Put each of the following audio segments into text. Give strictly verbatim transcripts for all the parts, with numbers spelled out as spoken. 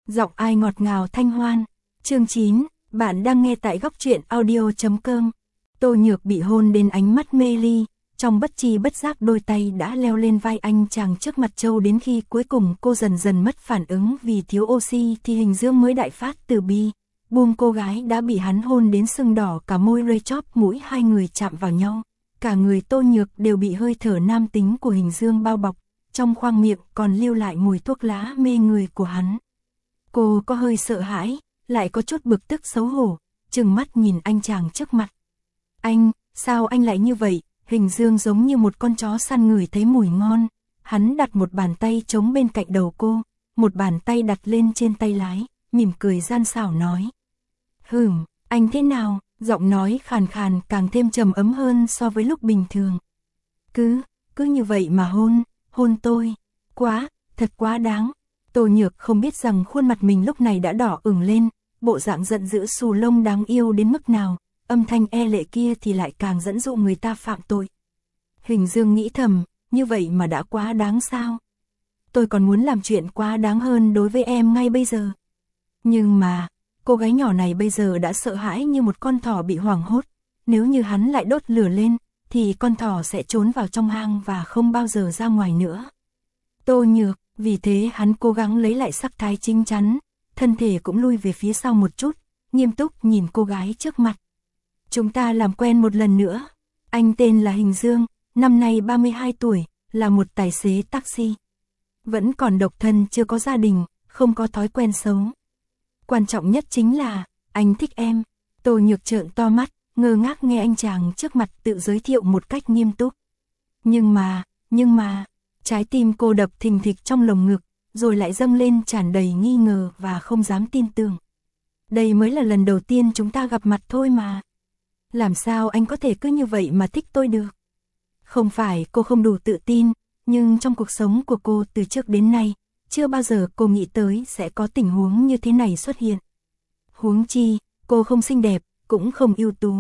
Giọng ai ngọt ngào thanh hoan. Chương chín, bạn đang nghe tại góc truyện audio chấm com. Tô Nhược bị hôn đến ánh mắt mê ly, trong bất chi bất giác đôi tay đã leo lên vai anh chàng trước mặt Châu, đến khi cuối cùng cô dần dần mất phản ứng vì thiếu oxy thì Hình Dương mới đại phát từ bi. Buông cô gái đã bị hắn hôn đến sưng đỏ cả môi, rây chóp mũi, hai người chạm vào nhau. Cả người Tô Nhược đều bị hơi thở nam tính của Hình Dương bao bọc, trong khoang miệng còn lưu lại mùi thuốc lá mê người của hắn. Cô có hơi sợ hãi, lại có chút bực tức xấu hổ, trừng mắt nhìn anh chàng trước mặt. Anh, sao anh lại như vậy? Hình Dương giống như một con chó săn ngửi thấy mùi ngon. Hắn đặt một bàn tay trống bên cạnh đầu cô, một bàn tay đặt lên trên tay lái, mỉm cười gian xảo nói. Hừm, anh thế nào? Giọng nói khàn khàn càng thêm trầm ấm hơn so với lúc bình thường. Cứ, cứ như vậy mà hôn, hôn tôi. Quá, thật quá đáng. Tô Nhược không biết rằng khuôn mặt mình lúc này đã đỏ ửng lên, bộ dạng giận dữ xù lông đáng yêu đến mức nào, âm thanh e lệ kia thì lại càng dẫn dụ người ta phạm tội. Hình Dương nghĩ thầm, như vậy mà đã quá đáng sao? Tôi còn muốn làm chuyện quá đáng hơn đối với em ngay bây giờ. Nhưng mà, cô gái nhỏ này bây giờ đã sợ hãi như một con thỏ bị hoảng hốt. Nếu như hắn lại đốt lửa lên, thì con thỏ sẽ trốn vào trong hang và không bao giờ ra ngoài nữa. Tô Nhược, vì thế hắn cố gắng lấy lại sắc thái chín chắn, thân thể cũng lui về phía sau một chút, nghiêm túc nhìn cô gái trước mặt. Chúng ta làm quen một lần nữa. Anh tên là Hình Dương, năm nay ba mươi hai tuổi, là một tài xế taxi. Vẫn còn độc thân, chưa có gia đình, không có thói quen xấu. Quan trọng nhất chính là, anh thích em. Tô Nhược trợn to mắt, ngơ ngác nghe anh chàng trước mặt tự giới thiệu một cách nghiêm túc. Nhưng mà, nhưng mà, trái tim cô đập thình thịch trong lồng ngực, rồi lại dâng lên tràn đầy nghi ngờ và không dám tin tưởng. Đây mới là lần đầu tiên chúng ta gặp mặt thôi mà. Làm sao anh có thể cứ như vậy mà thích tôi được? Không phải cô không đủ tự tin, nhưng trong cuộc sống của cô từ trước đến nay, chưa bao giờ cô nghĩ tới sẽ có tình huống như thế này xuất hiện. Huống chi, cô không xinh đẹp, cũng không ưu tú.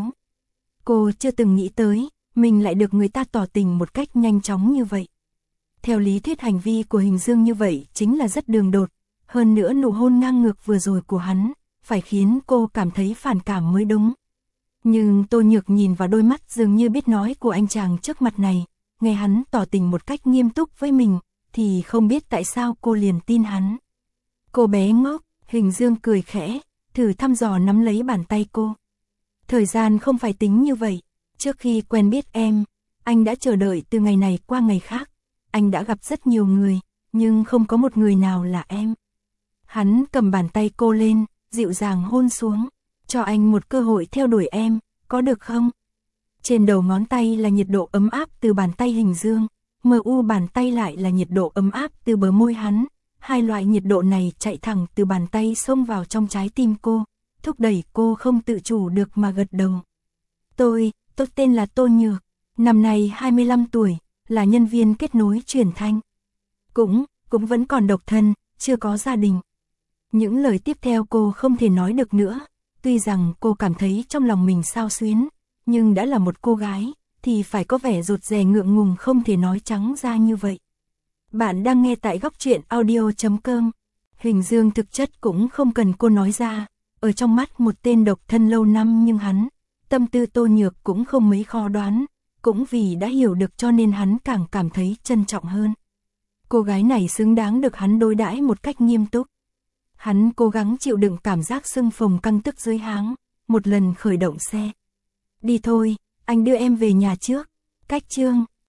Cô chưa từng nghĩ tới, mình lại được người ta tỏ tình một cách nhanh chóng như vậy. Theo lý thuyết hành vi của Hình Dương như vậy chính là rất đường đột, hơn nữa nụ hôn ngang ngược vừa rồi của hắn, phải khiến cô cảm thấy phản cảm mới đúng. Nhưng Tô Nhược nhìn vào đôi mắt dường như biết nói của anh chàng trước mặt này, nghe hắn tỏ tình một cách nghiêm túc với mình, thì không biết tại sao cô liền tin hắn. Cô bé ngốc, Hình Dương cười khẽ, thử thăm dò nắm lấy bàn tay cô. Thời gian không phải tính như vậy, trước khi quen biết em, anh đã chờ đợi từ ngày này qua ngày khác. Anh đã gặp rất nhiều người, nhưng không có một người nào là em. Hắn cầm bàn tay cô lên, dịu dàng hôn xuống, cho anh một cơ hội theo đuổi em, có được không? Trên đầu ngón tay là nhiệt độ ấm áp từ bàn tay Hình Dương, mờ u bàn tay lại là nhiệt độ ấm áp từ bờ môi hắn. Hai loại nhiệt độ này chạy thẳng từ bàn tay xông vào trong trái tim cô, thúc đẩy cô không tự chủ được mà gật đầu. Tôi, tôi tên là Tô Nhược, năm nay hai mươi lăm tuổi, là nhân viên kết nối truyền thanh. Cũng, cũng vẫn còn độc thân, chưa có gia đình. Những lời tiếp theo cô không thể nói được nữa, tuy rằng cô cảm thấy trong lòng mình xao xuyến, nhưng đã là một cô gái, thì phải có vẻ rụt rè ngượng ngùng không thể nói trắng ra như vậy. Bạn đang nghe tại góc truyện audio chấm com. Hình Dương thực chất cũng không cần cô nói ra, ở trong mắt một tên độc thân lâu năm nhưng hắn, tâm tư Tô Nhược cũng không mấy khó đoán. Cũng vì đã hiểu được cho nên hắn càng cảm thấy trân trọng hơn. Cô gái này xứng đáng được hắn đối đãi một cách nghiêm túc. Hắn cố gắng chịu đựng cảm giác sưng phồng căng tức dưới háng, một lần khởi động xe. Đi thôi, anh đưa em về nhà trước. Cách chương